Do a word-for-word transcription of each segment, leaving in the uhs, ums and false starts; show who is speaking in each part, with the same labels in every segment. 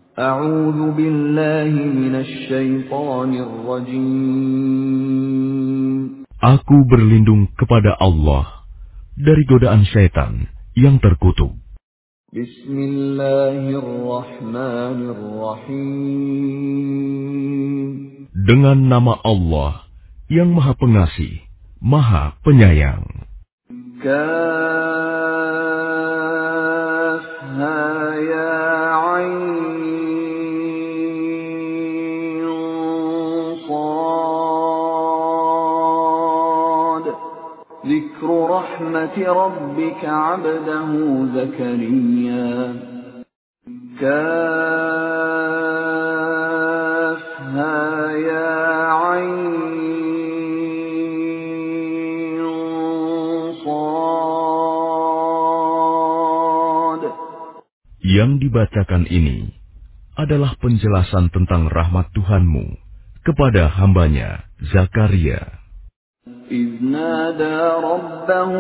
Speaker 1: A'udzu billahi minasy syaithanir rajim.
Speaker 2: Aku berlindung kepada Allah dari godaan syaitan yang terkutuk.
Speaker 1: Bismillahirrahmanirrahim.
Speaker 2: Dengan nama Allah yang Maha Pengasih, Maha Penyayang.
Speaker 1: Kafha ya ain sad. Dzikru rahmati rabbika 'abdahu Zakariya. Kafha ya ain
Speaker 2: Yang dibacakan ini adalah penjelasan tentang rahmat Tuhanmu kepada hambanya Zakaria.
Speaker 1: إِذْ نَادَى رَبَّهُ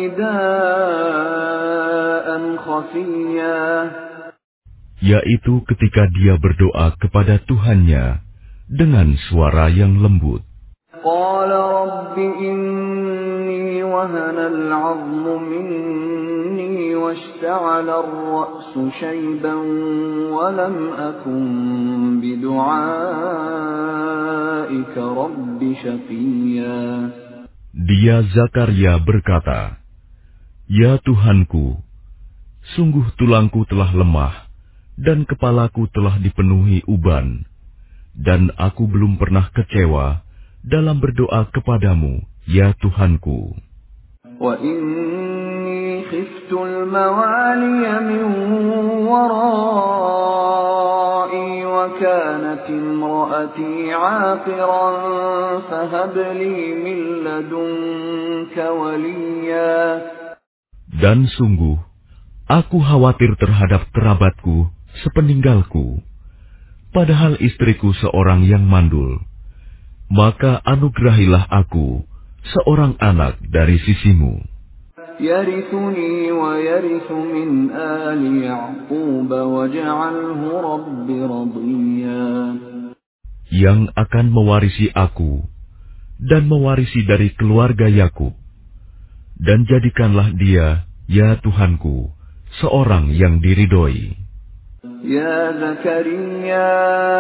Speaker 1: نِدَاءً خَفِيًّا.
Speaker 2: Yaitu ketika dia berdoa kepada Tuhannya dengan suara yang lembut.
Speaker 1: قَالَ رَبِّ إِنِّي وَهَنَ الْعَظْمُ مِنِّي وَاشْتَعَلَ الرَّأْسُ شَيْبًا وَلَمْ أَكُنْ بِدُعَائِكَ رَبِّ شَقِيًّا.
Speaker 2: Dia Zakaria berkata, "Ya Tuhanku, sungguh tulangku telah lemah dan kepalaku telah dipenuhi uban, dan aku belum pernah kecewa dalam berdoa kepadamu, ya Tuhanku.
Speaker 1: وَإِنِّي خِفْتُ الْمَوَالِيَ مِنْ وَرَائِي وَكَانَتِ امْرَأَتِي عَاقِرًا فَهَبْ لِي مِنْ لَدُنْكَ وَلِيًّا.
Speaker 2: Dan sungguh, aku khawatir terhadap kerabatku sepeninggalku, padahal istriku seorang yang mandul. Maka anugerahilah aku seorang anak dari sisimu,
Speaker 1: يَرِثُنِي وَيَرِثُ مِنْ آلِ يَعْقُوبَ وَاجْعَلْهُ رَبِّ رَضِيًّا.
Speaker 2: yang akan mewarisi aku dan mewarisi dari keluarga Yakub, dan jadikanlah dia, ya Tuhanku, seorang yang diridhoi.
Speaker 1: يا زكريا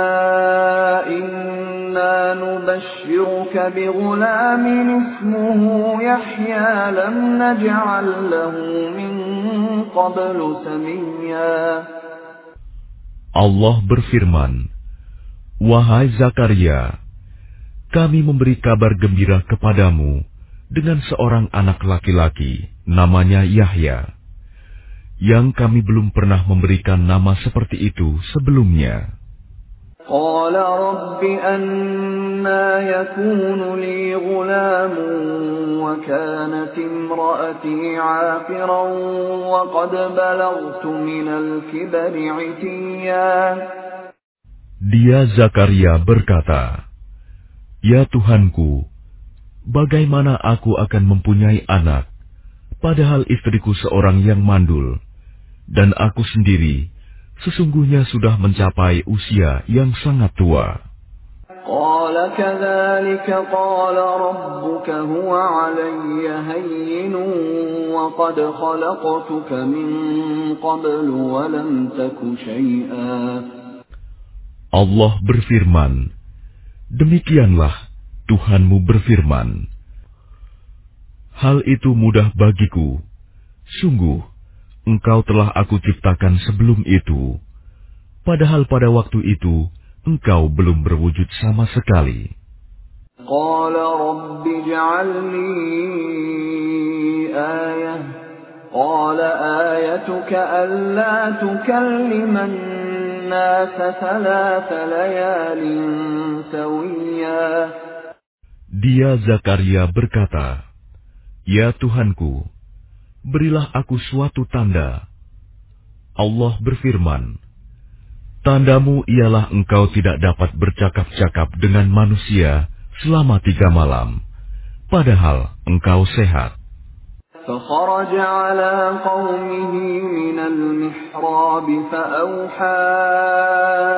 Speaker 1: إنا نبشرك بغلام اسمه يحيى لم نجعل له من قبل سميا.
Speaker 2: Allah berfirman, "Wahai Zakaria, kami memberi kabar gembira kepadamu dengan seorang anak laki-laki, namanya Yahya, yang kami belum pernah memberikan nama seperti itu sebelumnya."
Speaker 1: قال رب أنى يكون لي غلام وكانت امرأتي عاقرا وقد بلغت من الكبر عتيا.
Speaker 2: Dia Zakaria berkata, "Ya Tuhanku, bagaimana aku akan mempunyai anak, padahal istriku seorang yang mandul, dan aku sendiri sesungguhnya sudah mencapai usia yang sangat tua."
Speaker 1: قال كذلك قال ربك هو علي هين وقد خلقتك من قبل ولم تك شيئا.
Speaker 2: Allah berfirman, "Demikianlah Tuhanmu berfirman, hal itu mudah bagiku. Sungguh, engkau telah aku ciptakan sebelum itu, padahal pada waktu itu engkau belum berwujud sama sekali."
Speaker 1: قال رب اجعل لي آية قال آيتك ألا تكلم الناس ثلاث ليال سويا.
Speaker 2: Dia Zakaria berkata, "Ya Tuhanku, berilah aku suatu tanda." Allah berfirman, "Tandamu ialah engkau tidak dapat bercakap-cakap dengan manusia selama tiga malam, padahal engkau sehat."
Speaker 1: فخرج على قومه من المحراب فأوحى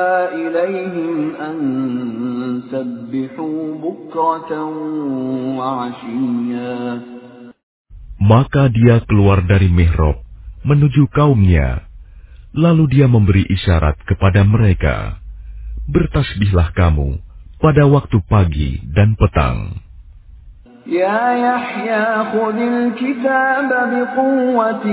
Speaker 1: عَلَيْهِمْ أَن سَبِّحُوا بُكْرَةً وَعَشِيًّا.
Speaker 2: Maka dia keluar dari mihrab menuju kaumnya, lalu dia memberi isyarat kepada mereka, bertasbihlah kamu pada waktu pagi dan petang.
Speaker 1: يا يحيى خذ الكتاب بقوة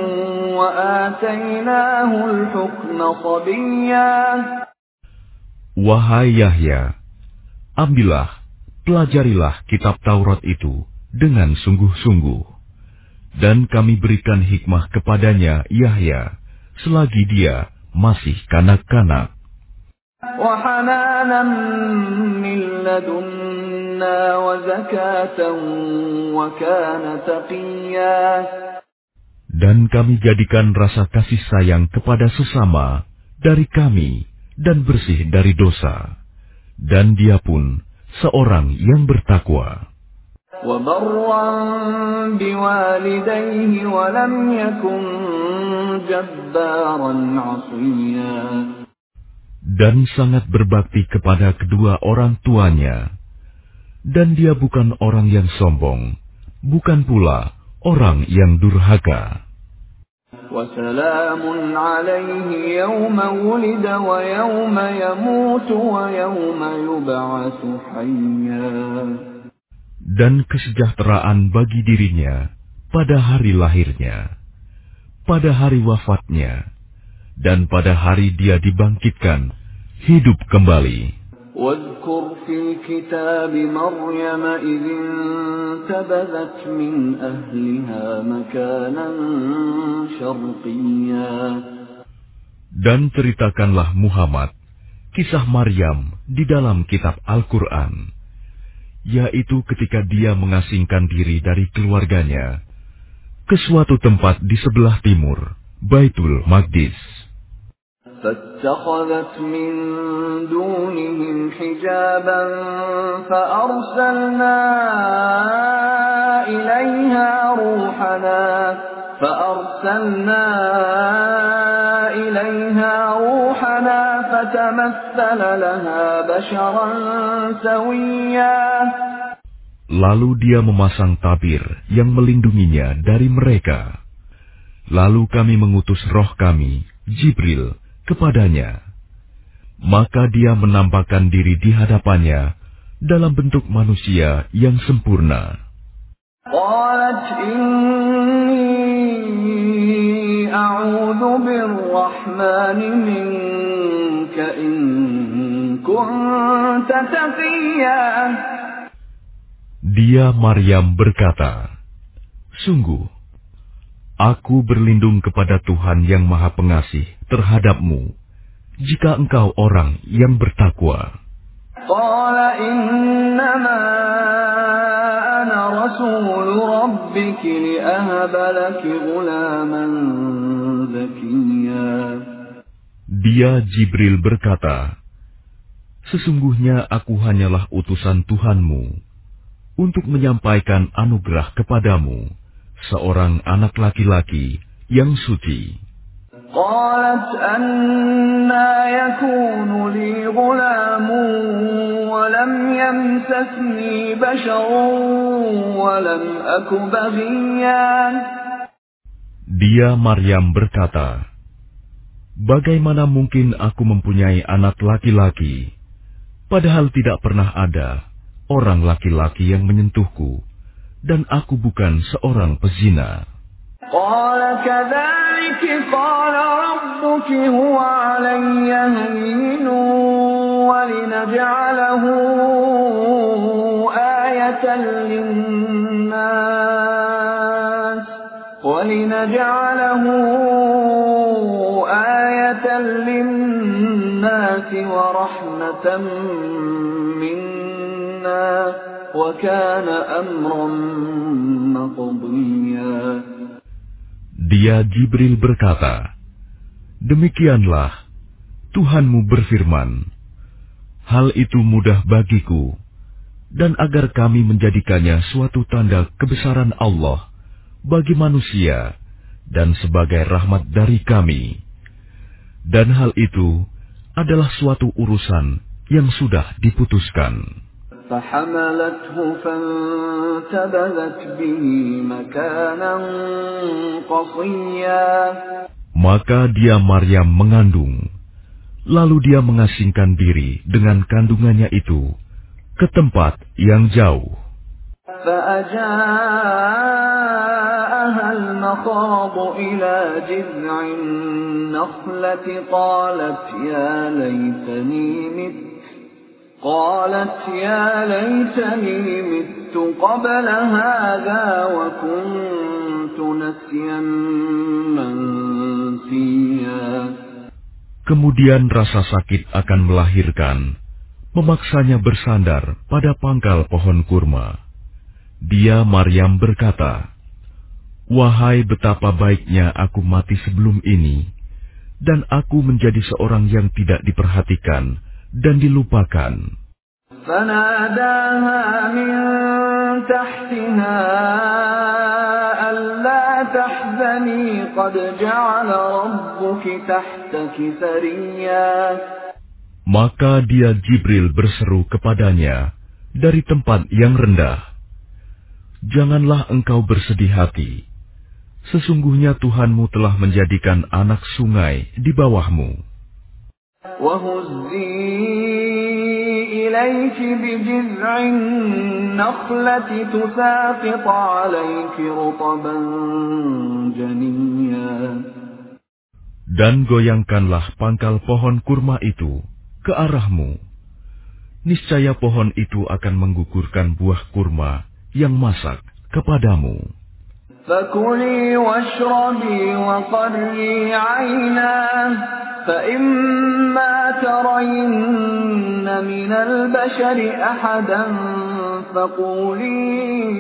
Speaker 1: وآتيناه الحكم صبيا.
Speaker 2: Wahai Yahya, ambillah, pelajarilah kitab Taurat itu dengan sungguh-sungguh, dan kami berikan hikmah kepadanya Yahya selagi dia masih kanak-kanak.
Speaker 1: وحنانا من لدنا وزكاة وكان تقيا.
Speaker 2: Dan kami jadikan rasa kasih sayang kepada sesama dari kami dan bersih dari dosa, dan dia pun seorang yang bertakwa.
Speaker 1: وبرا بوالديه ولم يكن جبارا عصيا.
Speaker 2: Dan sangat berbakti kepada kedua orang tuanya, dan dia bukan orang yang sombong, bukan pula orang yang durhaka.
Speaker 1: وسلام عليه يوم ولد ويوم يموت ويوم يبعث حيا.
Speaker 2: Dan kesejahteraan bagi dirinya pada hari lahirnya, pada hari wafatnya, dan pada hari dia dibangkitkan hidup kembali.
Speaker 1: واذكر في الكتاب مريم إذ انتبذت من أهلها مكانا شرقيا.
Speaker 2: Dan ceritakanlah Muhammad kisah Maryam di dalam kitab Al-Quran, yaitu ketika dia mengasingkan diri dari keluarganya ke suatu tempat di sebelah timur Baitul Maqdis.
Speaker 1: فاتخذت من دونهم حجابا فأرسلنا إليها روحنا فأرسلنا إليها روحنا فتمثل لها بشرا سويا.
Speaker 2: Lalu dia memasang tabir yang melindunginya dari mereka. Lalu kami mengutus roh kami, Jibril, kepadanya. Maka dia menampakkan diri di hadapannya dalam bentuk manusia yang sempurna.
Speaker 1: قالت إني أعوذ بالرحمن منك إن كنت تقيا.
Speaker 2: Dia Maryam berkata, sungguh, aku berlindung kepada Tuhan yang Maha Pengasih terhadapmu, jika engkau orang yang bertakwa.
Speaker 1: Qala innama ana rasul rabbiki li'ahaba laki ghulaman zakiyya.
Speaker 2: Dia Jibril berkata, sesungguhnya aku hanyalah utusan Tuhanmu untuk menyampaikan anugerah kepadamu, seorang anak laki-laki yang suci.
Speaker 1: Qalat anna yakunu li ghulamun wa lam yamsasni basharun wa lam aku baghiyan. Dia
Speaker 2: Maryam berkata, bagaimana mungkin aku mempunyai anak laki-laki, padahal tidak pernah ada orang laki-laki yang menyentuhku, dan aku bukan seorang pezina.
Speaker 1: Qala kadzalika qala rabbuki huwa 'alayya hayyinun wa linaj'alahu ayatan lin-nas wa linaj'alahu ayatan lin-nas wa rahmatan minna wa kana amran maqdiya.
Speaker 2: Dia Jibril berkata, demikianlah Tuhanmu berfirman, hal itu mudah bagiku, dan agar kami menjadikannya suatu tanda kebesaran Allah bagi manusia dan sebagai rahmat dari kami. Dan hal itu adalah suatu urusan yang sudah diputuskan.
Speaker 1: فحملته فانتبذت به مكانا قصيا.
Speaker 2: Maka dia Maryam mengandung, lalu dia mengasingkan diri dengan kandungannya itu ke tempat yang jauh.
Speaker 1: فأجاءها المخاض إلى جذع النخلة قالت يا ليتني مت قالت يا ليتني مت قبل هذا وكنت نسيا منسيا.
Speaker 2: Kemudian rasa sakit akan melahirkan memaksanya bersandar pada pangkal pohon kurma. Dia Maryam berkata, "Wahai betapa baiknya aku mati sebelum ini, dan aku menjadi seorang yang tidak diperhatikan dan dilupakan."
Speaker 1: فناداها من تحتها ألا تحزني قد جعل ربك تحتك سريا.
Speaker 2: Maka dia Jibril berseru kepadanya dari tempat yang rendah, "Janganlah engkau bersedih hati. Sesungguhnya Tuhanmu telah menjadikan anak sungai di bawahmu."
Speaker 1: وَهُزِّي إِلَيْكِ بِجِذْعِ النَّخْلَةِ تُسَاقِطْ عَلَيْكِ رُطَبًا جَنِيًّا.
Speaker 2: Dan goyangkanlah pangkal pohon kurma itu ke arahmu. Niscaya pohon itu akan menggugurkan buah kurma yang masak kepadamu.
Speaker 1: فَكُلِي وَاشْرَبِي وَقَرِّي عَيْنًا فَإِمَّا تَرَيِنَّ مِنَ الْبَشَرِ أَحَدًا فَقُولِي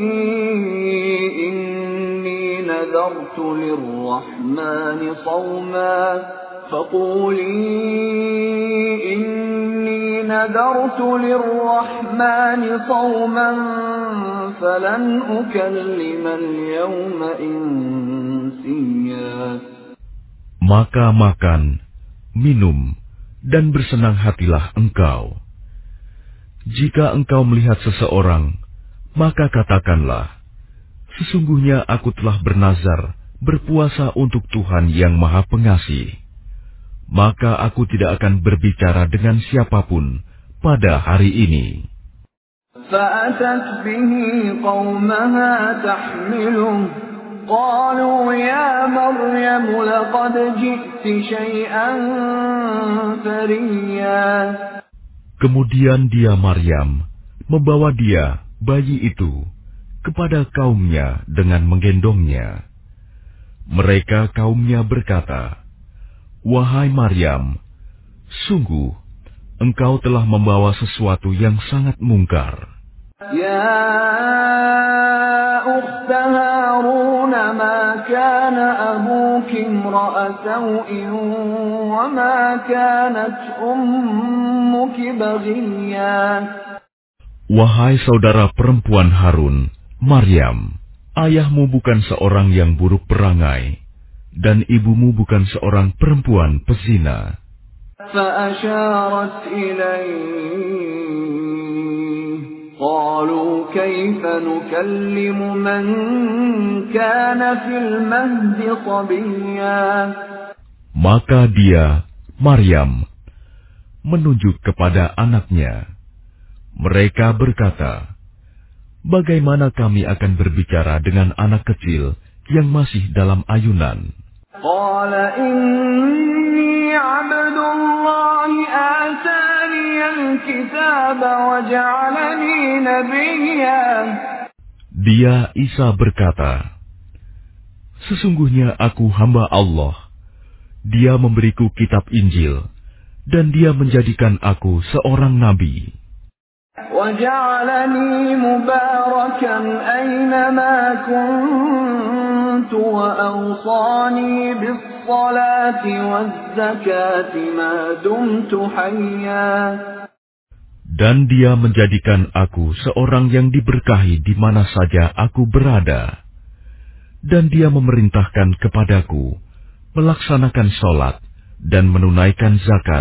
Speaker 1: إِنِّي نَذَرْتُ لِلرَّحْمَنِ صَوْمًا فَقُولِي إِنِّي نَذَرْتُ لِلرَّحْمَنِ صَوْمًا فَلَنْ أُكَلِّمَ الْيَوْمَ إِنسِيًّا.
Speaker 2: Maka makan, minum, dan bersenang hatilah engkau. Jika engkau melihat seseorang, maka katakanlah, "Sesungguhnya aku telah bernazar berpuasa untuk Tuhan yang Maha Pengasih." Maka aku tidak akan berbicara dengan siapapun pada hari ini.
Speaker 1: فَأَتَتْ بِهِ قَوْمَهَا تَحْمِلُهُ قَالُوا يَا مَرْيَمُ لَقَدْ جِئْتِ شَيْئًا فَرِيًّا.
Speaker 2: Kemudian dia Maryam membawa dia bayi itu kepada kaumnya dengan menggendongnya. Mereka kaumnya berkata, "Wahai Maryam, sungguh engkau telah membawa sesuatu yang sangat mungkar."
Speaker 1: يَا أُخْتَ هَارُونَ مَا كَانَ أَبُوكِ امْرَأَ سَوْءٍ وَمَا كَانَتْ أُمُّكِ بَغِيًّا.
Speaker 2: Wahai saudara perempuan Harun, Maryam, ayahmu bukan seorang yang buruk perangai, dan ibumu bukan seorang perempuan pezina.
Speaker 1: فَأَشَارَتْ إِلَيْهِ قَالُوا كَيْفَ نُكَلِّمُ مَنْ كَانَ فِي الْمَهْدِ صَبِيًّا.
Speaker 2: Maka dia, Maryam, menunjuk kepada anaknya. Mereka berkata, "Bagaimana kami akan berbicara dengan anak kecil yang masih dalam ayunan?"
Speaker 1: قَالَ إِنِّي عَبْدُ اللَّهِ آتَانِيَ الْكِتَابَ وَجَعَلَنِي نَبِيًّا.
Speaker 2: Dia Isa berkata, "Sesungguhnya aku hamba Allah. Dia memberiku kitab Injil, dan dia menjadikan aku seorang nabi.
Speaker 1: وَجَعَلَنِي مُبَارَكًا أَيْنَمَا كُنتُ وَأَوْصَانِي بِالصَّلَاةِ وَالزَّكَاةِ مَا دُمْتُ حَيًّا.
Speaker 2: Dan dia menjadikan aku seorang yang diberkahi di mana saja aku berada. Dan dia memerintahkan kepadaku melaksanakan sholat dan menunaikan zakat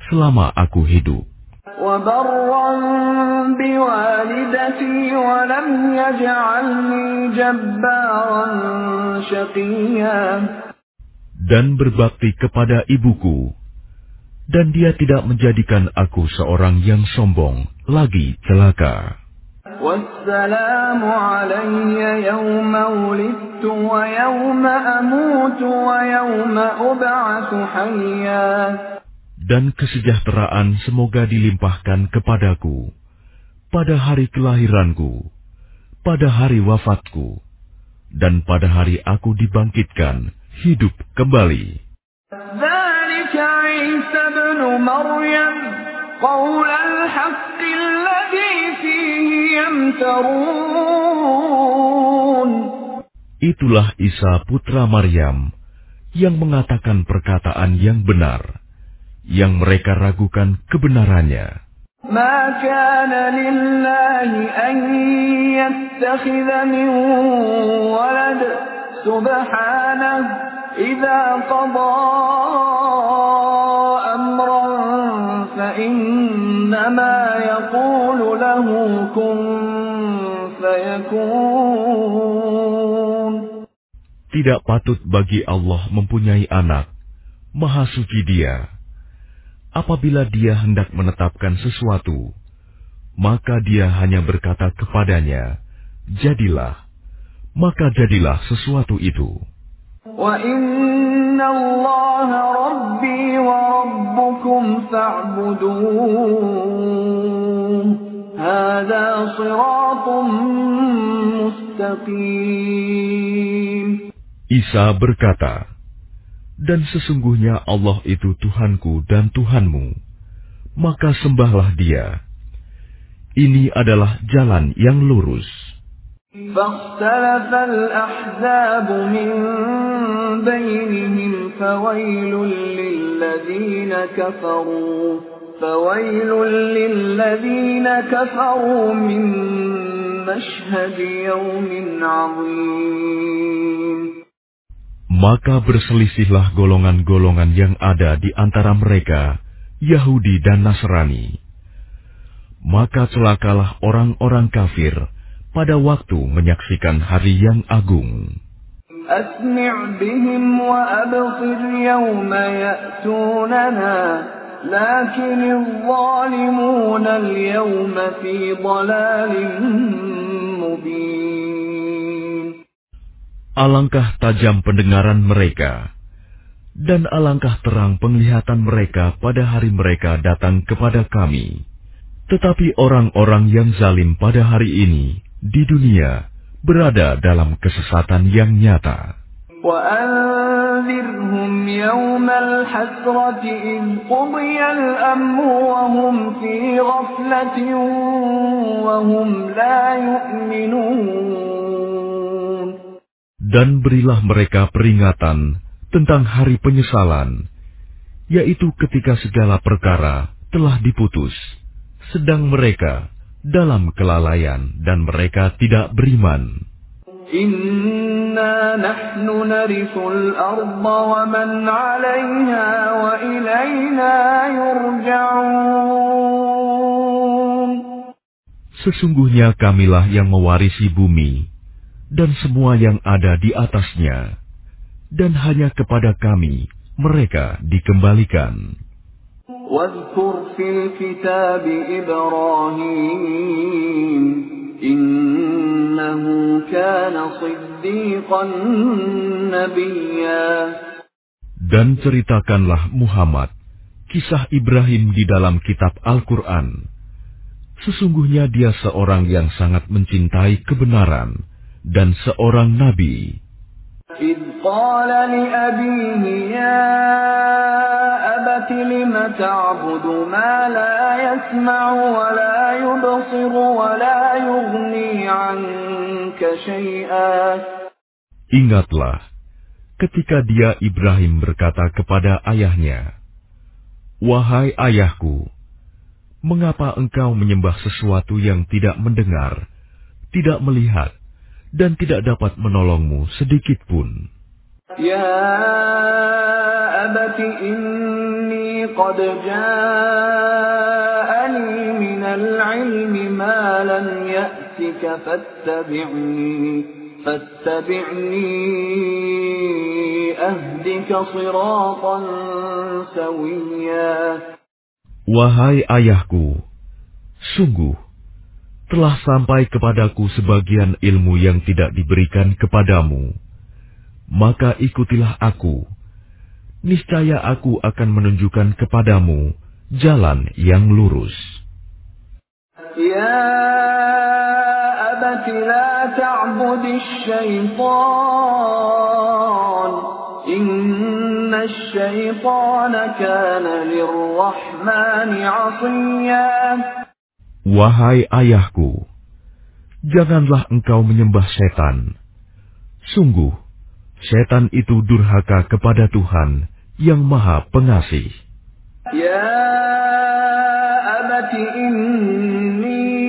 Speaker 2: selama aku hidup.
Speaker 1: وبرا بوالدتي ولم يجعلني جبارا شقيا.
Speaker 2: Dan berbakti kepada ibuku, dan dia tidak menjadikan aku seorang yang sombong, lagi celaka.
Speaker 1: والسلام علي يوم ولدت ويوم أموت ويوم أبعث حيا.
Speaker 2: Dan kesejahteraan semoga dilimpahkan kepadaku pada hari kelahiranku, pada hari wafatku, dan pada hari aku dibangkitkan hidup kembali.
Speaker 1: ذلك عيسى ابن مريم قول الحق الذي فيه يمترون.
Speaker 2: Itulah Isa putra Maryam yang mengatakan perkataan yang benar, yang mereka ragukan kebenarannya.
Speaker 1: ما كان لله أن يتخذ من ولد سبحانه إذا قضى أمرا فإنما يقول له كن فيكون.
Speaker 2: Tidak patut bagi Allah mempunyai anak, Maha Suci Dia. Apabila Dia hendak menetapkan sesuatu, maka Dia hanya berkata kepadanya, jadilah, maka jadilah sesuatu itu.
Speaker 1: وَإِنَّ اللَّهَ رَبِّي وَرَبُّكُمْ فَاعْبُدُوهُ هَذَا صِرَاطٌ مُسْتَقِيمٌ.
Speaker 2: Isa berkata, dan sesungguhnya Allah itu Tuhanku dan Tuhanmu, maka sembahlah Dia. Ini adalah jalan yang lurus.
Speaker 1: فاختلف الأحزاب من بينهم فويل للذين كفروا فويل للذين كفروا من مشهد يوم عظيم.
Speaker 2: Maka berselisihlah golongan-golongan yang ada di antara mereka, Yahudi dan Nasrani. Maka celakalah orang-orang kafir pada waktu menyaksikan hari yang agung.
Speaker 1: أسمع بهم وأبصر يوم يأتوننا لكن الظالمون اليوم في ضلال مبين.
Speaker 2: Alangkah tajam pendengaran mereka, dan alangkah terang penglihatan mereka pada hari mereka datang kepada kami. Tetapi orang-orang yang zalim pada hari ini di dunia berada dalam kesesatan yang nyata.
Speaker 1: وَأَنذِرْهُمْ يَوْمَ الْحَسْرَةِ إِذْ قُضِيَ الْأَمْرُ وَهُمْ فِي غَفْلَةٍ وَهُمْ لَا يُؤْمِنُونَ.
Speaker 2: Dan berilah mereka peringatan tentang hari penyesalan, yaitu ketika segala perkara telah diputus, sedang mereka dalam kelalaian dan mereka tidak beriman.
Speaker 1: Inna nahnu narithul arda wa man 'alayha wa ilayna yurja'un.
Speaker 2: Sesungguhnya kamilah yang mewarisi bumi dan semua yang ada di atasnya, dan hanya kepada kami mereka dikembalikan.
Speaker 1: Wadhkur fil kitab Ibrahim innahu kana siddiqan nabiyya.
Speaker 2: Dan ceritakanlah Muhammad kisah Ibrahim di dalam kitab Al-Quran. Sesungguhnya dia seorang yang sangat mencintai kebenaran dan seorang nabi.
Speaker 1: إِذْ قَالَ لِأَبِيهِ يَا أَبَتِ لِمَ تَعْبُدُ مَا لَا يَسْمَعُ وَلَا يُبْصِرُ وَلَا يُغْنِي عَنكَ شَيْئًا.
Speaker 2: Ingatlah ketika dia Ibrahim berkata kepada ayahnya, "Wahai ayahku, mengapa engkau menyembah sesuatu yang tidak mendengar, tidak melihat, dan tidak dapat menolongmu sedikit pun?"
Speaker 1: Ya abati inni قد جاءني من العلم ما لم يأتك فاتبعني فاتبعني أهدك صراطا سويا.
Speaker 2: Wahai ayahku, sungguh telah sampai kepadaku sebagian ilmu yang tidak diberikan kepadamu. Maka ikutilah aku. Niscaya aku akan menunjukkan kepadamu jalan yang lurus.
Speaker 1: Ya abati la ta'budis syaitan. Inna syaitana kana lirrahmani 'asiyya.
Speaker 2: Wahai ayahku, janganlah engkau menyembah setan. Sungguh, setan itu durhaka kepada Tuhan yang Maha Pengasih.
Speaker 1: Ya abati inni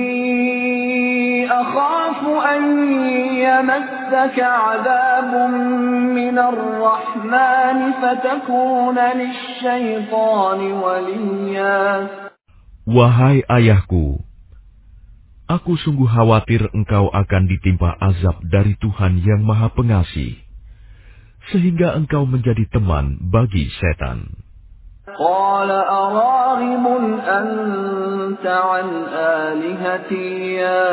Speaker 1: akhafu an yamassaka 'adabun minar rahman fatakuna lisyaitani waliya.
Speaker 2: Wahai ayahku, aku sungguh khawatir engkau akan ditimpa azab dari Tuhan yang Maha Pengasih, sehingga engkau menjadi teman bagi setan.
Speaker 1: Qala araghibun anta an alihati ya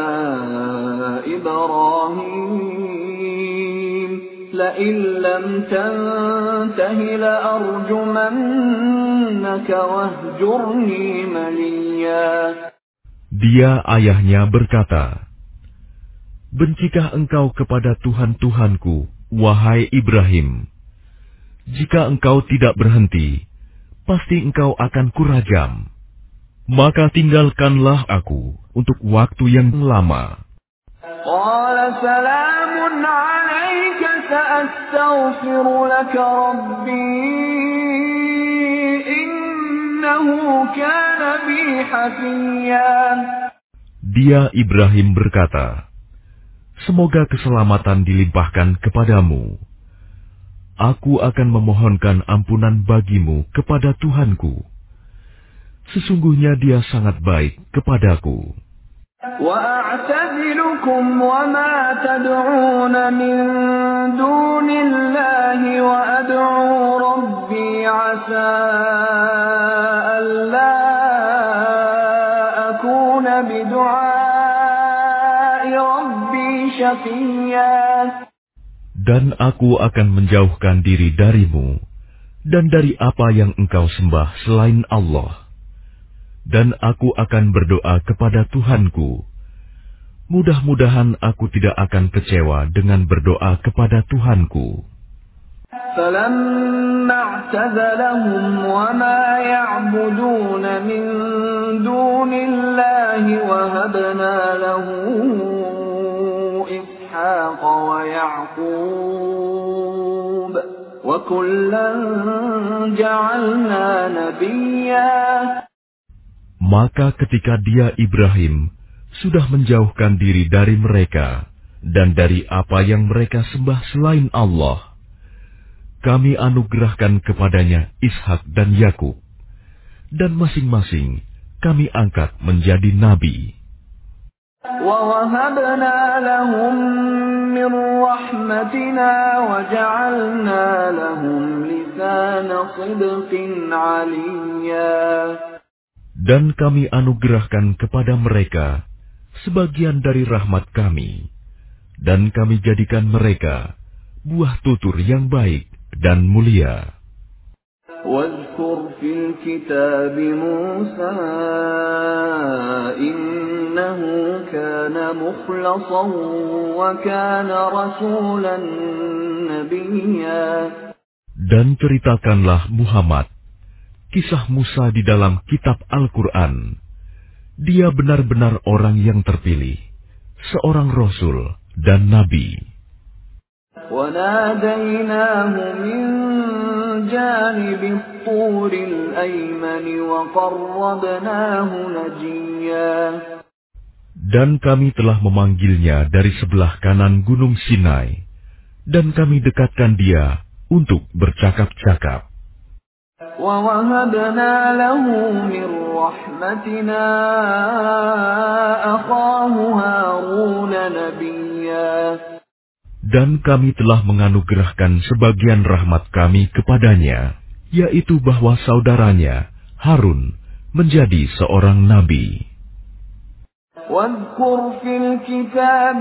Speaker 1: Ibrahim, la'in lam tantahi la'arjumannaka wahjurni maliya.
Speaker 2: Dia ayahnya berkata, bencikah engkau kepada Tuhan-Tuhanku, wahai Ibrahim? Jika engkau tidak berhenti, pasti engkau akan kurajam. Maka tinggalkanlah aku untuk waktu yang lama.
Speaker 1: Qala salamun 'alaika sa'astaghfiru laka rabbi innahu kana bi hafiyya.
Speaker 2: Dia Ibrahim berkata, semoga keselamatan dilimpahkan kepadamu. Aku akan memohonkan ampunan bagimu kepada Tuhanku. Sesungguhnya dia sangat baik kepadaku.
Speaker 1: Wa a'tazilukum wa ma tad'un min dunillahi wa ad'u rabbi 'asa alla akuna bidu'ai rabbi syaqiyya.
Speaker 2: Dan aku akan menjauhkan diri darimu dan dari apa yang engkau sembah selain Allah. Dan aku akan berdoa kepada Tuhanku. Mudah-mudahan aku tidak akan kecewa dengan berdoa kepada Tuhanku.
Speaker 1: فَلَمَّا اعْتَزَلَهُمْ وَمَا يَعْبُدُونَ مِن دُونِ اللَّهِ وَهَبْنَا لَهُ إِسْحَاقَ وَيَعْقُوبَ وَكُلًّا جَعَلْنَا نَبِيًّا.
Speaker 2: Maka ketika dia Ibrahim sudah menjauhkan diri dari mereka dan dari apa yang mereka sembah selain Allah, kami anugerahkan kepadanya Ishak dan Yakub, dan masing-masing kami angkat menjadi nabi.
Speaker 1: وَوَهَبْنَا لَهُم مِّن رَّحْمَتِنَا وَجَعَلْنَا لَهُمْ لِسَانَ صِدْقٍ عَلِيًّا.
Speaker 2: Dan kami anugerahkan kepada mereka sebagian dari rahmat kami, dan kami jadikan mereka buah tutur yang baik dan mulia.
Speaker 1: واذكر في الكتاب موسى إنه كان مخلصا وكان رسولا نبيا.
Speaker 2: Dan ceritakanlah Muhammad kisah Musa di dalam kitab Al-Quran. Dia benar-benar orang yang terpilih, seorang Rasul dan Nabi.
Speaker 1: وَنَادَيْنَاهُ مِنْ جَانِبِ الطُّورِ الْأَيْمَنِ وَقَرَّبْنَاهُ نَجِيًّا.
Speaker 2: Dan kami telah memanggilnya dari sebelah kanan Gunung Sinai, dan kami dekatkan dia untuk bercakap-cakap.
Speaker 1: وَوَهَبْنَا لَهُ مِنْ رَحْمَتِنَا أَخَاهُ هَارُونَ نَبِيًّا.
Speaker 2: Dan kami telah menganugerahkan sebagian rahmat kami kepadanya, yaitu bahwa saudaranya Harun menjadi seorang nabi.
Speaker 1: وَاذْكُرْ فِي الْكِتَابِ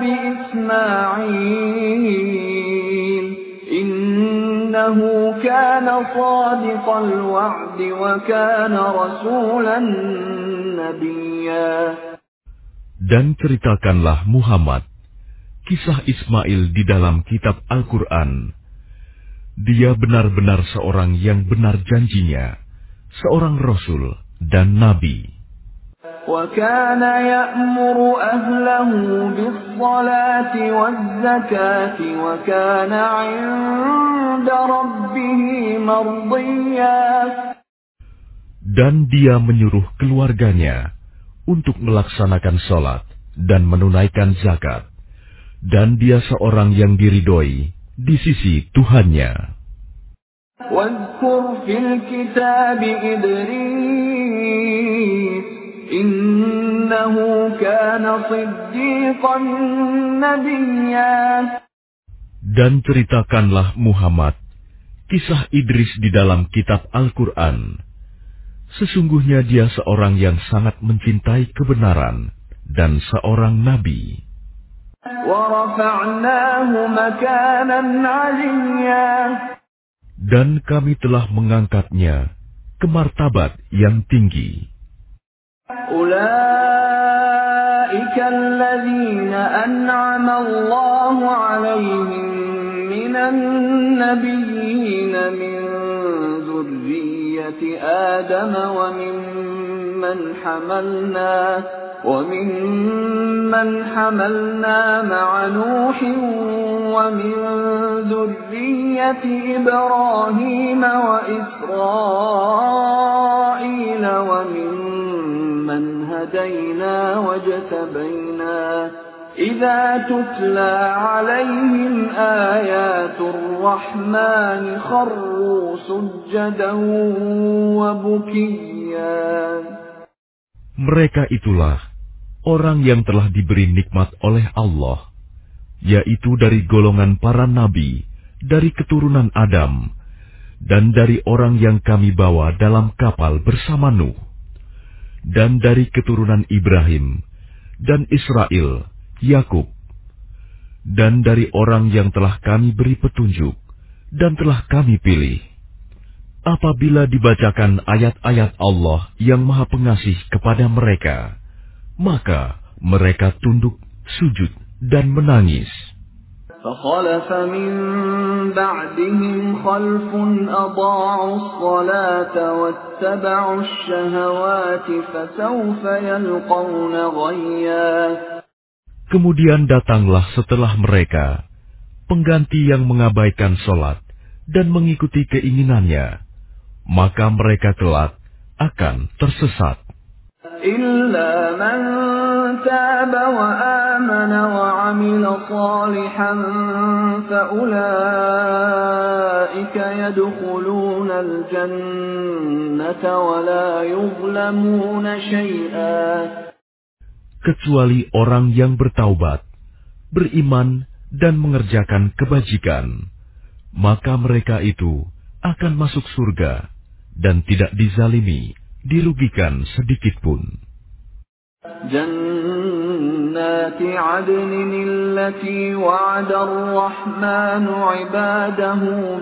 Speaker 1: إِسْمَاعِيلَ إِنَّهُ كَانَ صَادِقَ الْوَعْدِ وَكَانَ رَسُولًا نَبِيًّا.
Speaker 2: Dan ceritakanlah Muhammad kisah Ismail di dalam kitab Al-Quran. Dia benar-benar seorang yang benar janjinya, seorang Rasul dan Nabi.
Speaker 1: وَكَانَ يَأْمُرُ أَهْلَهُ بِالصَّلَاةِ وَالزَّكَاةِ وَكَانَ عِندَ رَبِّهِ مَرْضِيًّا.
Speaker 2: Dan dia menyuruh keluarganya untuk melaksanakan sholat dan menunaikan zakat. Dan dia seorang yang diridhoi di sisi Tuhannya.
Speaker 1: وَاذْكُرْ فِي الْكِتَابِ إِدْرِيسَ إِنَّهُ كَانَ صِدِّيقًا نَبِيًّا.
Speaker 2: Dan ceritakanlah Muhammad kisah Idris di dalam kitab Al-Quran. Sesungguhnya dia seorang yang sangat mencintai kebenaran dan seorang nabi.
Speaker 1: وَرَفَعْنَاهُ مَكَانًا عَلِيًّا.
Speaker 2: Dan kami telah mengangkatnya ke martabat yang tinggi.
Speaker 1: أُولَئِكَ الَّذِينَ أَنْعَمَ اللَّهُ عَلَيْهِمْ مِنَ النَّبِيِّينَ مِنْ ذُرِّيَّةِ آدَمَ وَمِمَّنْ حَمَلْنَا وَمِمَّنْ حَمَلْنَا مَعَ نُوحٍ وَمِنْ ذُرِّيَّةِ إِبْرَاهِيمَ وَإِسْرَائِيلَ وَمِمَّنْ هَدَيْنَا وَاجْتَبَيْنَا إِذَا تُتْلَى عَلَيْهِمْ آيَاتُ الرَّحْمَنِ خَرُّوا سُجَّدًا وَبُكِيًّا.
Speaker 2: Mereka itulah orang yang telah diberi nikmat oleh Allah, yaitu dari golongan para nabi, dari keturunan Adam, dan dari orang yang kami bawa dalam kapal bersama Nuh, dan dari keturunan Ibrahim, dan Israel, Yakub, dan dari orang yang telah kami beri petunjuk, dan telah kami pilih. Apabila dibacakan ayat-ayat Allah yang Maha Pengasih kepada mereka, maka mereka tunduk, sujud, dan menangis.
Speaker 1: فَخَلَفَ مِن بَعْدِهِمْ خَلْفٌ أَضَاعُوا الصَّلَاةَ وَاتَّبَعُوا الشَّهَوَاتِ فَسَوْفَ يَلْقَوْنَ غَيًّا.
Speaker 2: Kemudian datanglah setelah mereka pengganti yang mengabaikan sholat dan mengikuti keinginannya, maka mereka kelak akan tersesat.
Speaker 1: إِلَّا مَن تَابَ وَآمَنَ وَعَمِلَ صَالِحًا فَأُولَئِكَ يَدْخُلُونَ الْجَنَّةَ وَلَا يُظْلَمُونَ شَيْئًا.
Speaker 2: Kecuali orang yang bertaubat, beriman, dan mengerjakan kebajikan, maka mereka itu akan masuk surga dan tidak dizalimi, dirugikan sedikitpun.
Speaker 1: جَنَّاتِ عَدْنٍ الَّتِي وَعَدَ الرَّحْمَنُ عِبَادَهُ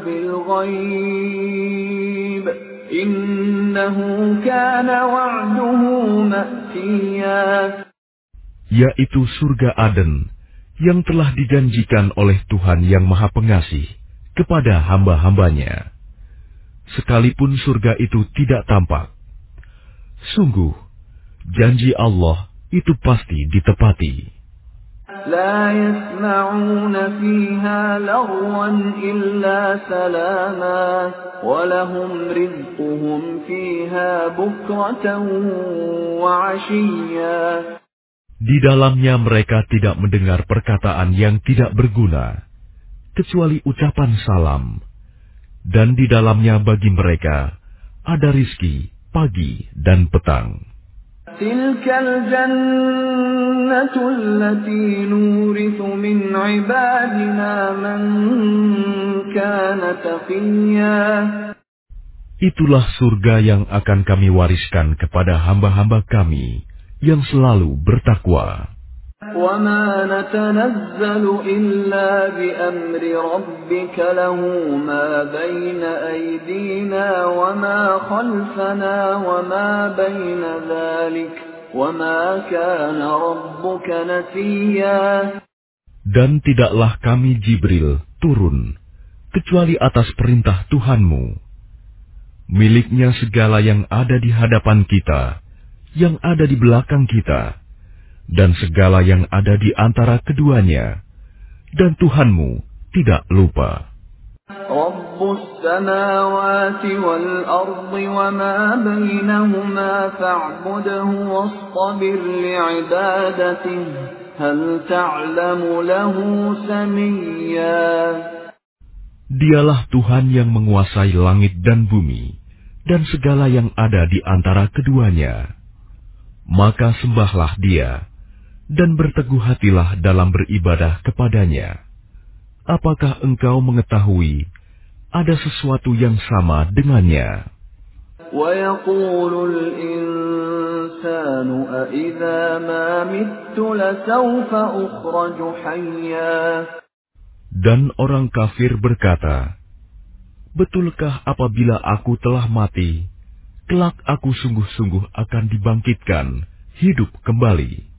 Speaker 1: بِالْغَيْبِ إِنَّهُ كَانَ وَعْدُهُ مَأْتِيًّا.
Speaker 2: Yaitu surga Aden yang telah dijanjikan oleh Tuhan yang Maha Pengasih kepada hamba-hambanya. Sekalipun surga itu tidak tampak, sungguh janji Allah itu pasti ditepati.
Speaker 1: لا يسمعون فيها لغوا إلا سلاما ولهم رزقهم فيها بكرة وعشيا.
Speaker 2: Di dalamnya mereka tidak mendengar perkataan yang tidak berguna, kecuali ucapan salam. Dan di dalamnya bagi mereka ada rizki pagi dan petang.
Speaker 1: تِلْكَ الْجَنَّةُ الَّتِي نُورِثُ مِنْ عِبَادِنَا مَنْ كَانَ تَقِيًّا.
Speaker 2: Itulah surga yang akan kami wariskan kepada hamba-hamba kami yang selalu bertakwa.
Speaker 1: وَمَا نَتَنَزَّلُ إِلَّا بِأَمْرِ رَبِّكَ لَهُ مَا بَيْنَ أَيْدِينَا وَمَا خَلْفَنَا وَمَا بَيْنَ ذَلِكَ وَمَا كَانَ رَبُّكَ نَسِيًّا.
Speaker 2: Dan tidaklah kami Jibril turun kecuali atas perintah Tuhanmu. Miliknya segala yang ada di hadapan kita, yang ada di belakang kita, dan segala yang ada di antara keduanya, dan Tuhanmu tidak lupa.
Speaker 1: رَبُّ السَّمَاوَاتِ وَالْأَرْضِ وَمَا بَيْنَهُمَا فَاعْبُدْهُ وَاصْطَبِرْ لِعِبَادَتِهِ هَلْ تَعْلَمُ لَهُ سَمِيًّا. Dialah
Speaker 2: Tuhan yang menguasai langit dan bumi, dan segala yang ada di antara keduanya. Maka sembahlah Dia, dan berteguh hatilah dalam beribadah kepadanya. Apakah engkau mengetahui ada sesuatu yang sama dengannya?
Speaker 1: وَيَقُولُ الْإِنسَانُ أَإِذَا مَا مِتُّ لَسَوْفَ أُخْرَجُ حَيًّا.
Speaker 2: Dan orang kafir berkata, betulkah apabila aku telah mati, kelak aku sungguh-sungguh akan dibangkitkan, hidup kembali.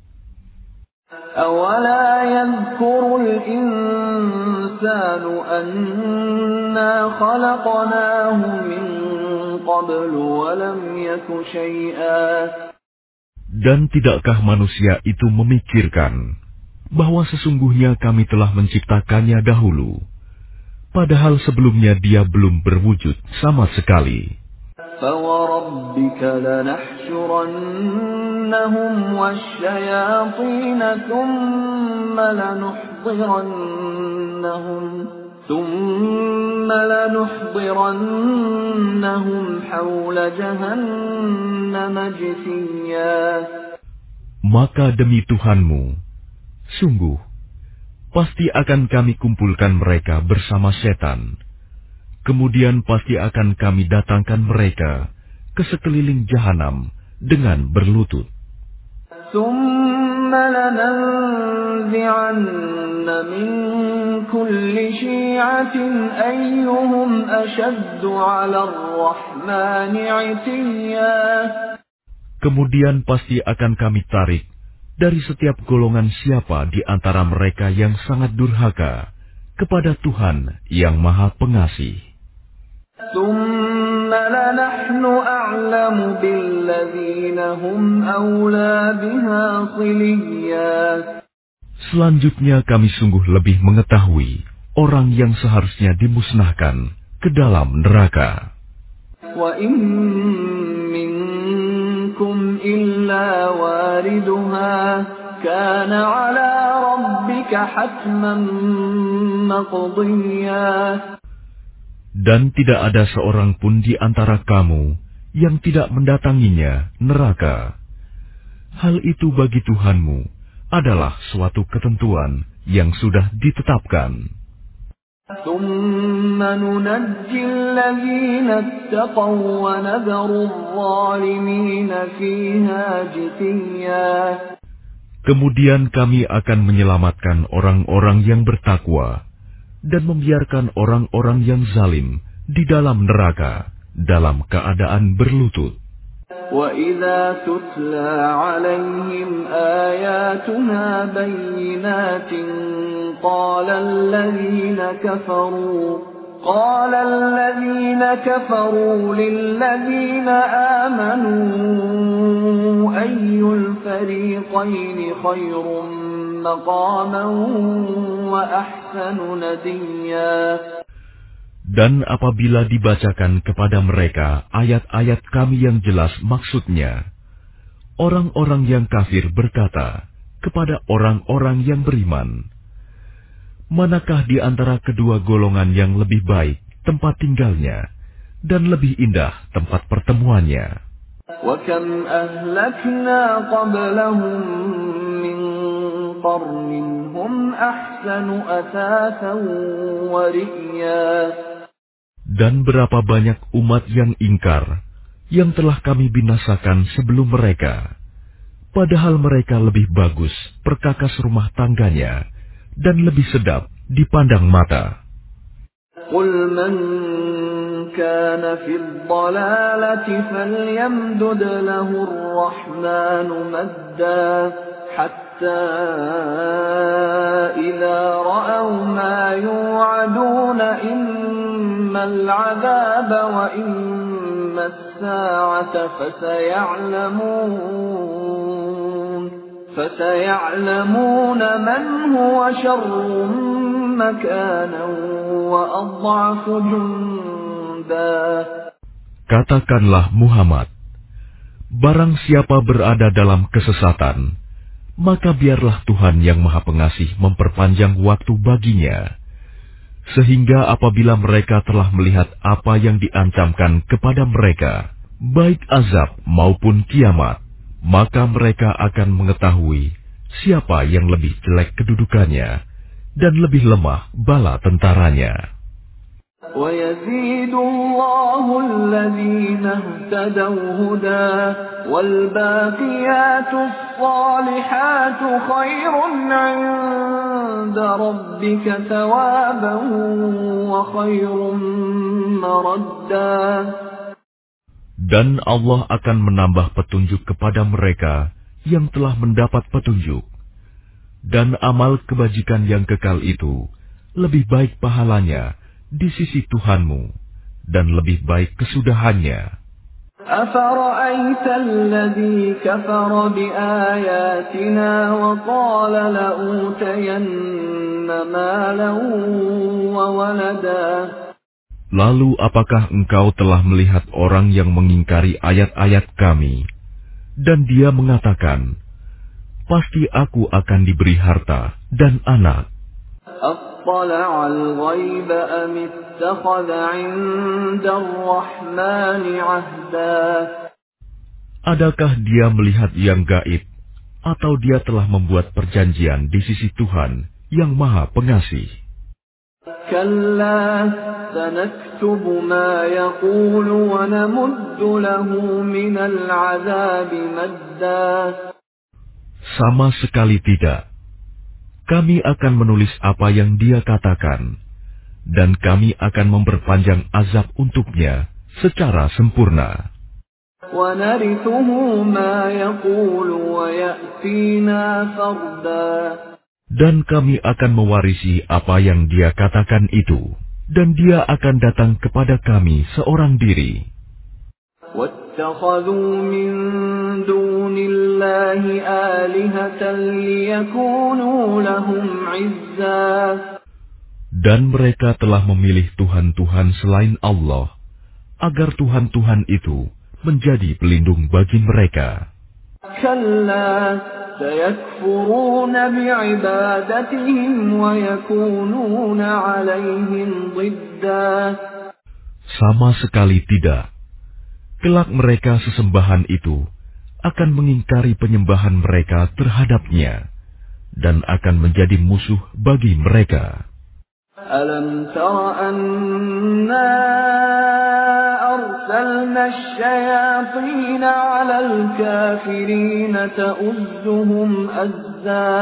Speaker 1: أَوَلَا يَذْكُرُ الْإِنسَانُ أَنَّا خَلَقْنَاهُ مِنْ قَبْلُ وَلَمْ يَكُ شَيْئًا.
Speaker 2: Dan tidakkah manusia itu memikirkan bahwa sesungguhnya kami telah menciptakannya dahulu, padahal sebelumnya dia belum berwujud sama sekali.
Speaker 1: فَوَرَبِّكَ لَنَحْشُرَنَّهُمْ وَالشَّيَاطِينَ ثُمَّ لَنُحْضِرَنَّهُمْ ثُمَّ لَنُحْضِرَنَّهُمْ حَوْلَ جَهَنَّمَ جِثِيًّا.
Speaker 2: Maka demi Tuhanmu, sungguh, pasti akan kami kumpulkan mereka bersama setan. Kemudian pasti akan kami datangkan mereka ke sekeliling jahanam dengan berlutut.
Speaker 1: ثُمَّ لَنَنزِعَنَّ مِنْ كُلِّ شِيعَةٍ أَيُّهُمْ أَشَدُّ عَلَى الرَّحْمَنِ عِتِيًّا.
Speaker 2: Kemudian pasti akan kami tarik dari setiap golongan siapa di antara mereka yang sangat durhaka kepada Tuhan yang Maha Pengasih.
Speaker 1: ثُمَّ لَنَحْنُ أَعْلَمُ بِالَّذِينَ هُمْ أَوْلَى بِهَا صِلِيًّا.
Speaker 2: Selanjutnya kami sungguh lebih mengetahui orang yang seharusnya dimusnahkan ke dalam neraka.
Speaker 1: وَإِن مِّنكُمْ إِلَّا وَارِدُهَا كَانَ عَلَى رَبِّكَ حَتْمًا مَّقْضِيًّا.
Speaker 2: Dan tidak ada seorang pun di antara kamu yang tidak mendatanginya neraka. Hal itu bagi Tuhanmu adalah suatu ketentuan yang sudah ditetapkan.
Speaker 1: ثُمَّ نُنَجِّي الَّذِينَ اتَّقَوا وَنَذَرُ الظَّالِمِينَ فِيهَا جِثِيًّا.
Speaker 2: Kemudian kami akan menyelamatkan orang-orang yang bertakwa dan membiarkan orang-orang yang zalim di dalam neraka dalam keadaan berlutut.
Speaker 1: وَإِذَا تُتْلَى عَلَيْهِمْ آيَاتُنَا بَيِّنَاتٍ قَالَ الَّذِينَ كَفَرُوا قَالَ الَّذِينَ كَفَرُوا لِلَّذِينَ آمَنُوا أَيُّ الْفَرِيقَيْنِ خَيْرٌ مَّقَامًا وَأَحْسَنُ نَدِيًّا.
Speaker 2: Dan apabila dibacakan kepada mereka ayat-ayat kami yang jelas maksudnya, orang-orang yang kafir berkata kepada orang-orang yang beriman, manakah di antara kedua golongan yang lebih baik tempat tinggalnya dan lebih indah tempat pertemuannya.
Speaker 1: وَكَمْ أَهْلَكْنَا قَبْلَهُمْ مِنْ قَرْنٍ هُمْ أَحْسَنُ أَثَاثًا وَرِئْيًا.
Speaker 2: Dan berapa banyak umat yang ingkar yang telah kami binasakan sebelum mereka, padahal mereka lebih bagus perkakas rumah tangganya dan lebih sedap dipandang mata.
Speaker 1: قُلْ مَنْ كَانَ فِي الضَّلَالَةِ فَلْيَمْدُدْ لَهُ الرَّحْمَنُ مَدًّا حَتَّى إِذَا رَأَوْا مَا يُوعَدُونَ إِمَّا الْعَذَابَ وَإِمَّا السَّاعَةَ فَسَيَعْلَمُونَ فَسَيَعْلَمُونَ مَنْ هُوَ شَرٌّ مَكَانًا وَأَضْعَفُ جُنْدًا.
Speaker 2: Katakanlah Muhammad, barang siapa berada dalam kesesatan, maka biarlah Tuhan yang Maha Pengasih memperpanjang waktu baginya, sehingga apabila mereka telah melihat apa yang diancamkan kepada mereka, baik azab maupun kiamat, maka mereka akan mengetahui siapa yang lebih jelek kedudukannya dan lebih lemah bala tentaranya.
Speaker 1: وَيَزِيدُ اللَّهُ الَّذِينَ اهْتَدَوْا هُدًى وَالْبَاقِيَاتُ الصَّالِحَاتُ خَيْرٌ عِندَ رَبِّكَ ثَوَابًا وَخَيْرٌ مَّرَدًّا.
Speaker 2: Dan Allah akan menambah petunjuk kepada mereka yang telah mendapat petunjuk. Dan amal kebajikan yang kekal itu lebih baik pahalanya di sisi Tuhanmu dan lebih baik kesudahannya.
Speaker 1: أَفَرَأَيْتَ الَّذِي كَفَرَ بِآيَاتِنَا وَقَالَ لَأُوتَيَنَّ مَالًا وَوَلَدًا.
Speaker 2: Lalu apakah engkau telah melihat orang yang mengingkari ayat-ayat kami, dan dia mengatakan, pasti aku akan diberi harta dan anak.
Speaker 1: أَطَّلَعَ الْغَيْبَ أَمِ اتَّخَذَ عِندَ الرَّحْمَنِ عَهْدًا.
Speaker 2: Adakah dia melihat yang gaib, atau dia telah membuat perjanjian di sisi Tuhan yang Maha Pengasih?
Speaker 1: كَلَّا سَنَكْتُبُ مَا يَقُولُ وَنَمُدُّ لَهُ مِنَ الْعَذَابِ مَدًّا.
Speaker 2: Sama sekali tidak. Kami akan menulis apa yang dia katakan, dan kami akan memperpanjang azab untuknya secara sempurna.
Speaker 1: وَنَرِثُهُ مَا يَقُولُ وَيَأْتِينَا فَرْدًا.
Speaker 2: Dan kami akan mewarisi apa yang dia katakan itu, dan dia akan datang kepada kami seorang diri.
Speaker 1: وَاتَّخَذُوا مِن دُونِ اللَّهِ آلِهَةً لِيَكُونُوا لَهُمْ عِزًّا.
Speaker 2: Dan mereka telah memilih Tuhan-Tuhan selain Allah, agar Tuhan-Tuhan itu menjadi pelindung bagi mereka.
Speaker 1: كَلَّا سَيَكْفُرُونَ بِعِبَادَتِهِمْ وَيَكُونُونَ عَلَيْهِمْ ضِدًّا.
Speaker 2: Sama sekali tidak. Kelak mereka sesembahan itu akan mengingkari penyembahan mereka terhadapnya dan akan menjadi musuh bagi mereka.
Speaker 1: أَلَمْ تَرَ أَنَّا أَرْسَلْنَا الشَّيَاطِينَ عَلَى الْكَافِرِينَ تَؤُزُّهُمْ أَزًّا.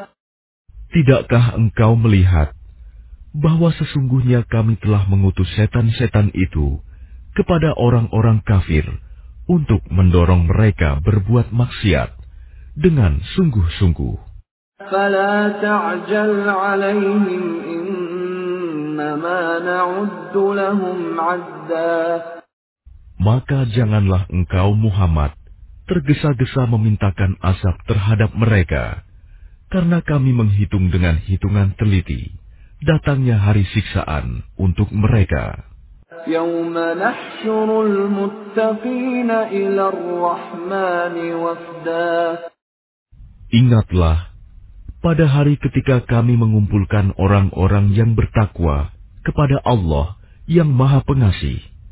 Speaker 2: Tidakkah engkau melihat bahwa sesungguhnya kami telah mengutus setan-setan itu kepada orang-orang kafir untuk mendorong mereka berbuat maksiat dengan sungguh-sungguh?
Speaker 1: فَلَا تَعْجَلْ عَلَيْهِمْ إِنَّمَا نَعُدُّ لَهُمْ عَدًّا.
Speaker 2: Maka janganlah engkau Muhammad tergesa-gesa memintakan azab terhadap mereka, karena kami menghitung dengan hitungan teliti datangnya hari siksaan untuk mereka.
Speaker 1: يَوْمَ نَحْشُرُ الْمُتَّقِينَ إِلَى الرَّحْمَنِ وَفْدًا.
Speaker 2: Ingatlah, pada hari ketika kami mengumpulkan orang-orang yang bertakwa kepada Allah yang Maha Pengasih,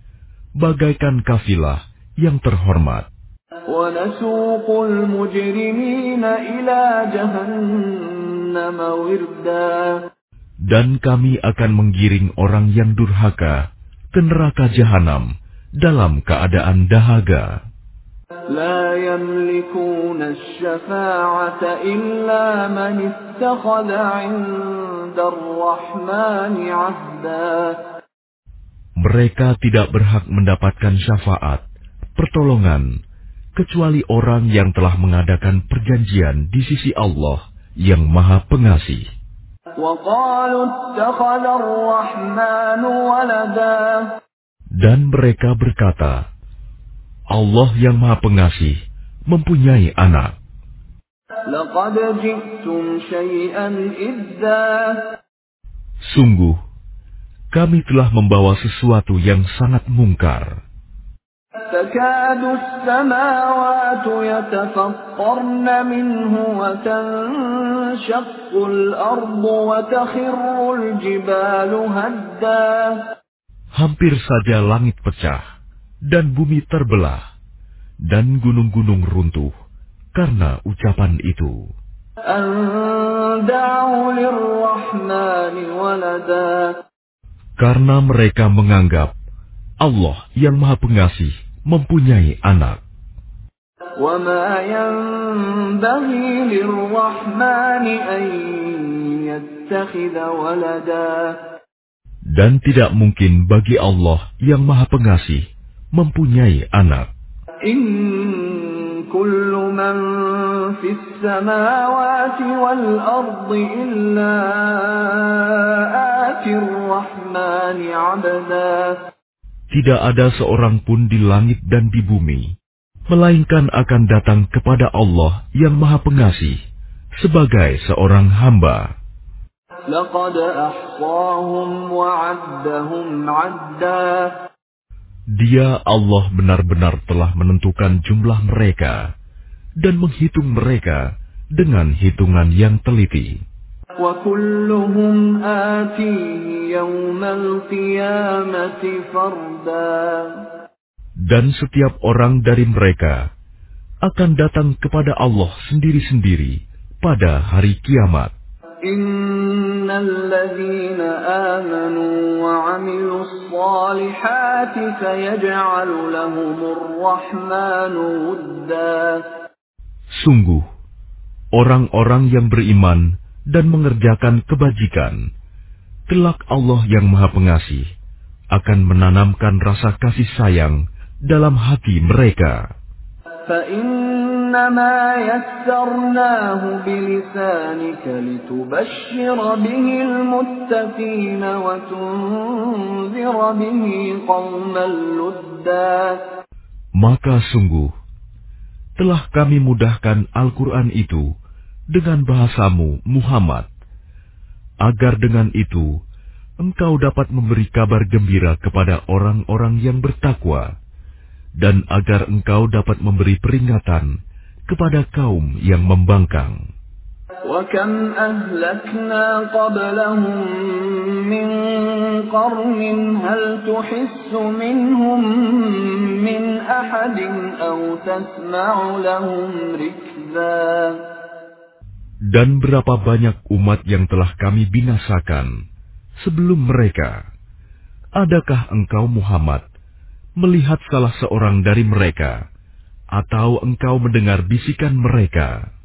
Speaker 2: bagaikan kafilah yang terhormat.
Speaker 1: وَنَسُوقُ الْمُجْرِمِينَ إِلَى جَهَنَّمَ وِرْدًا.
Speaker 2: Dan kami akan menggiring orang yang durhaka ke neraka jahanam dalam keadaan dahaga.
Speaker 1: لا يملكون الشفاعة إلا من اتخذ عند الرحمن عهدا.
Speaker 2: Mereka tidak berhak mendapatkan syafaat, pertolongan, kecuali orang yang telah mengadakan perjanjian di sisi Allah yang Maha Pengasih.
Speaker 1: وقالوا اتخذ الرحمن ولدا.
Speaker 2: Dan mereka berkata, Allah yang Maha Pengasih mempunyai anak.
Speaker 1: لقد جئتم شيئا إدا.
Speaker 2: Sungguh, kami telah membawa sesuatu yang sangat mungkar.
Speaker 1: تكاد السماوات يتفطرن منه وتنشق الأرض وتخر الجبال هدا.
Speaker 2: Hampir saja langit pecah dan bumi terbelah dan gunung-gunung runtuh karena ucapan itu.
Speaker 1: أن دعوا للرحمن ولدا.
Speaker 2: Karena mereka menganggap Allah yang Maha Pengasih mempunyai anak.
Speaker 1: وما ينبغي للرحمن أن يتخذ ولدا.
Speaker 2: Dan tidak mungkin bagi Allah yang Maha Pengasih mempunyai anak.
Speaker 1: إن كل من في السماوات والأرض إلا آتي الرحمن عبدا.
Speaker 2: Tidak ada seorang pun di langit dan di bumi, melainkan akan datang kepada Allah yang Maha Pengasih sebagai seorang hamba.
Speaker 1: لقد أحصاهم وعدهم عدا.
Speaker 2: Dia Allah benar-benar telah menentukan jumlah mereka dan menghitung mereka dengan hitungan yang teliti.
Speaker 1: وكلهم آتيه يوم القيامة فردا.
Speaker 2: Dan setiap orang dari mereka akan datang kepada Allah sendiri-sendiri pada hari kiamat.
Speaker 1: إن الذين آمنوا وعملوا الصالحات سيجعل لهم الرحمن ودا.
Speaker 2: Sungguh, orang-orang yang beriman dan mengerjakan kebajikan, kelak Allah yang Maha Pengasih akan menanamkan rasa kasih sayang dalam hati mereka.
Speaker 1: فإنما يسرناه بلسانك لتبشر به المتقين وتنذر به قوما لدا.
Speaker 2: Maka sungguh, telah kami mudahkan Al-Quran itu dengan bahasamu Muhammad, agar dengan itu engkau dapat memberi kabar gembira kepada orang-orang yang bertakwa, dan agar engkau dapat memberi peringatan kepada kaum yang membangkang.
Speaker 1: وَكَمْ أَهْلَكْنَا قَبْلَهُمْ مِنْ قَرْنٍ هَلْ تُحِسُّ مِنْهُمْ مِنْ أَحَدٍ أَوْ تَسْمَعُ لَهُمْ رِكْزًا.
Speaker 2: Dan berapa banyak umat yang telah kami binasakan sebelum mereka. Adakah engkau Muhammad melihat salah seorang dari mereka, atau engkau mendengar bisikan mereka?